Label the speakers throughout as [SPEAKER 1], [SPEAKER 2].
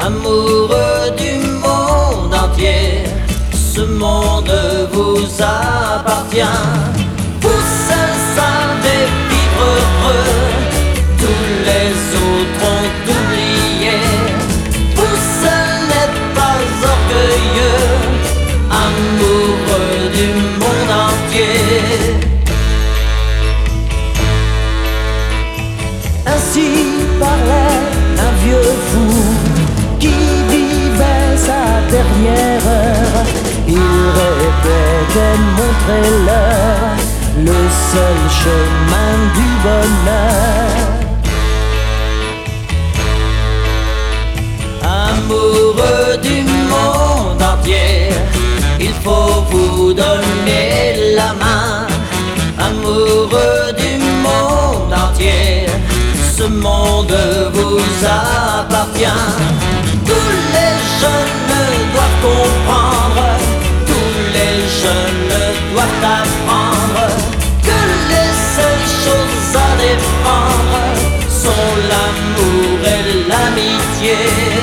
[SPEAKER 1] amoureux du monde entier, ce monde vous appartient. Vous seul savez vivre heureux, tous les autres ont oublié. Vous seul n'êtes pas orgueilleux, amoureux du monde entier.
[SPEAKER 2] Ainsi parlait un vieux fou qui vivait sa dernière heure. Il répétait montrez-leur le seul chemin du bonheur.
[SPEAKER 1] Amoureux du monde entier, il faut vous donner la main. Amoureux du monde entier, ce monde vous appartient. Tous les jeunes doivent comprendre, tous les jeunes doivent apprendre que les seules choses à défendre sont l'amour et l'amitié.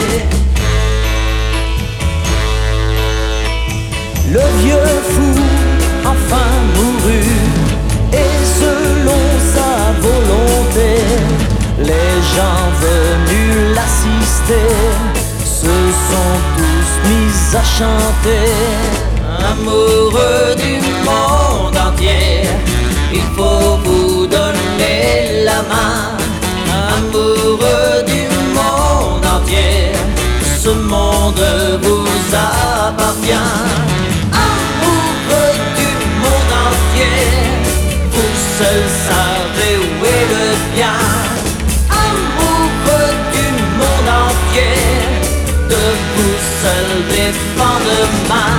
[SPEAKER 2] Le vieux fou enfin mourut, et selon sa volonté, les gens venus l'assister se sont tous mis à chanter.
[SPEAKER 1] Amoureux du monde entier, il faut vous donner la main. Amoureux du monde entier, ce monde vous appartient. Amoureux du monde entier, vous seul savez où est le bien. Amoureux du monde entier, de vous seul dépend demain.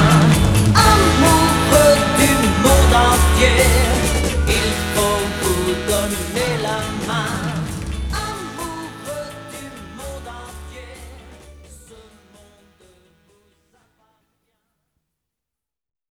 [SPEAKER 1] Amoureux du monde entier, il faut vous donner la main.